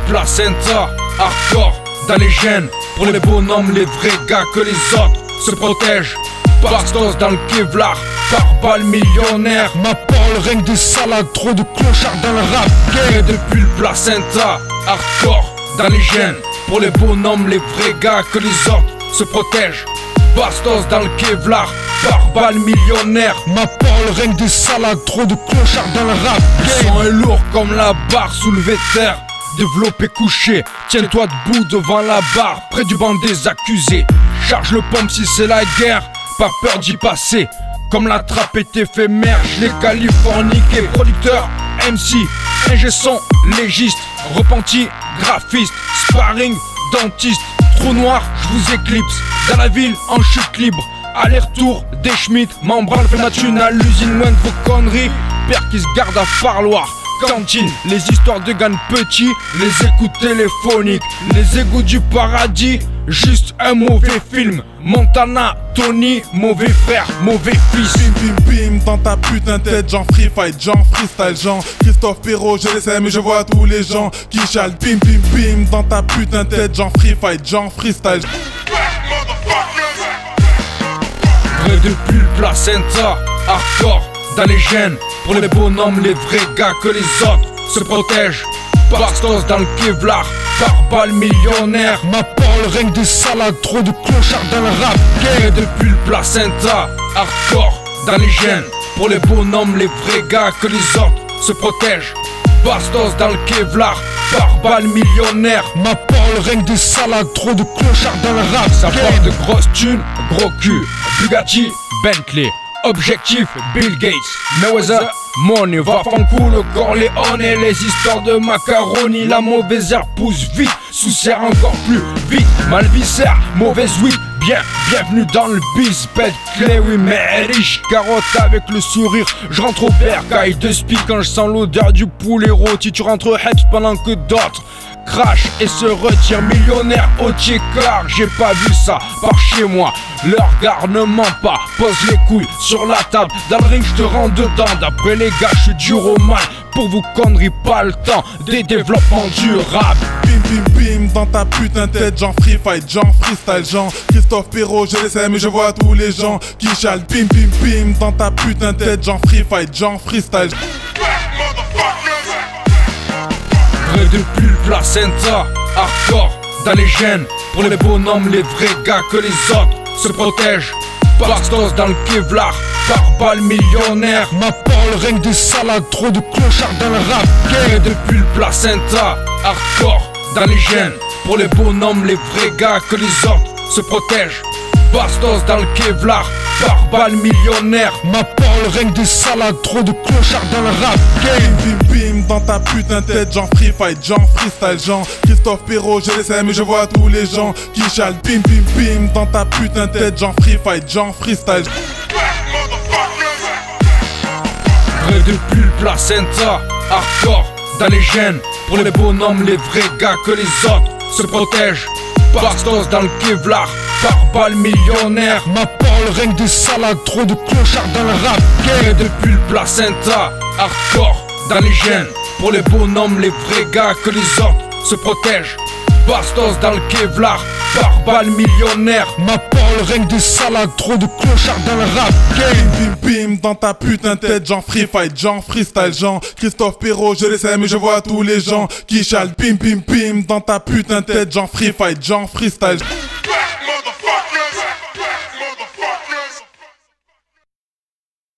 placenta, hardcore dans les gènes. Pour les bonhommes, les vrais gars que les autres se protègent. Bastos dans le Kevlar, par balle millionnaire. Ma parole règne des salades, trop de clochards dans le rap game. Et depuis le placenta, hardcore dans les gènes. Pour les bonhommes, les vrais gars que les autres se protègent. Bastos dans le Kevlar, par balle millionnaire. Ma parole règne des salades, trop de clochards dans le rap Le game. son est lourd comme la barre soulevée terre. Développé couché, tiens-toi debout devant la barre, près du banc des accusés. Charge le pompe si c'est la guerre, pas peur d'y passer. Comme la trappe est éphémère, je l'ai californiqué. Producteur, MC, ingé son, légiste, repenti, graphiste, sparring, dentiste. Trou noir, je vous éclipse. Dans la ville, en chute libre. Aller-retour, des Schmitt, m'embrale, fait ma thune à l'usine, loin de vos conneries. Père qui se garde à Farloir. Cantine, les histoires de gangs petits, les écoutes téléphoniques, les égouts du paradis, juste un mauvais film. Montana, Tony, mauvais frère, mauvais fils. Bim bim bim dans ta putain de tête, genre free fight, genre freestyle, genre Christophe Perrault, je les sais mais je vois tous les gens qui chialent. Bim bim bim dans ta putain de tête, genre free fight, genre freestyle. Vrai depuis le placenta, hardcore dans les gènes. Pour les bonhommes, les vrais gars que les autres se protègent. Bastos dans le Kevlar, par balle millionnaire. Ma parole règne des salades, trop de clochards dans le rap game. Et depuis le placenta, hardcore dans les gènes. Pour les bonhommes, les vrais gars que les autres se protègent. Bastos dans le Kevlar, par balle millionnaire. Ma parole règne des salades, trop de clochards dans le rap Ça game. porte de grosses thunes, gros cul, Bugatti, Bentley. Objectif, Bill Gates, Mayweather, Money, va Franco, le Corleone et les histoires de macaroni. La mauvaise herbe pousse vite, sous serre encore plus vite. Mal viscère, mauvaise weed, bienvenue dans le bis. Bête clé, oui mais riche, carotte avec le sourire. Je rentre au bercail de spi quand je sens l'odeur du poulet rôti. Tu rentres au Heps pendant que d'autres crash et se retire millionnaire au car. J'ai pas vu ça par chez moi. Le regard ne ment pas. Pose les couilles sur la table. Dans le ring je te rends dedans. D'après les gars je suis dur au mal. Pour vous conneries pas le temps des développements durables. Bim bim bim dans ta putain de tête, genre free fight, genre freestyle, genre Christophe Perrault, je les sais mais je vois tous les gens qui chialent. Bim bim bim dans ta putain de tête, genre free fight, genre freestyle. Vrai depuis le placenta, hardcore dans les gènes. Pour les bonhommes, les vrais gars que les autres se protègent. Bastos dans le Kevlar, par balle millionnaire. Ma parole règne des salades, trop de clochards dans le rap game. Et depuis le placenta, hardcore dans les gènes. Pour les bonhommes, les vrais gars que les autres se protègent. Bastos dans le Kevlar, par balle millionnaire. Ma parole règne des salades, trop de clochards dans le rap game. Bim bim bim dans ta putain de tête, genre free fight, genre freestyle, genre Christophe Perrault, je les sais mais je vois tous les gens qui chialent. Bim bim bim dans ta putain de tête, genre free fight, genre freestyle. Vrai depuis le placenta, hardcore dans les gènes. Pour les bonhommes, les vrais gars que les autres se protègent. Bastos dans le Kevlar, par balle millionnaire. Ma parole règne des salades, trop de clochards dans le rap game. Et depuis le placenta, hardcore dans les gènes. Pour les bonhommes, les vrais gars que les autres se protègent. Bastos dans le Kevlar, par balle millionnaire. Ma parole règne des salades, trop de clochards dans le rap game. Bim bim bim dans ta putain de tête, genre free fight, genre freestyle, genre Christophe Perrault, je les sais mais je vois tous les gens qui chialent. Bim bim bim dans ta putain de tête, genre free fight, genre freestyle.